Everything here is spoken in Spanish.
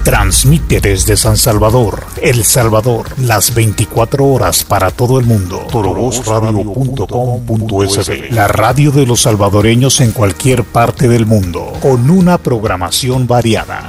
Transmite desde San Salvador, El Salvador, las 24 horas para todo el mundo. Tororosradio.com.sb, la radio de los salvadoreños en cualquier parte del mundo, con una programación variada.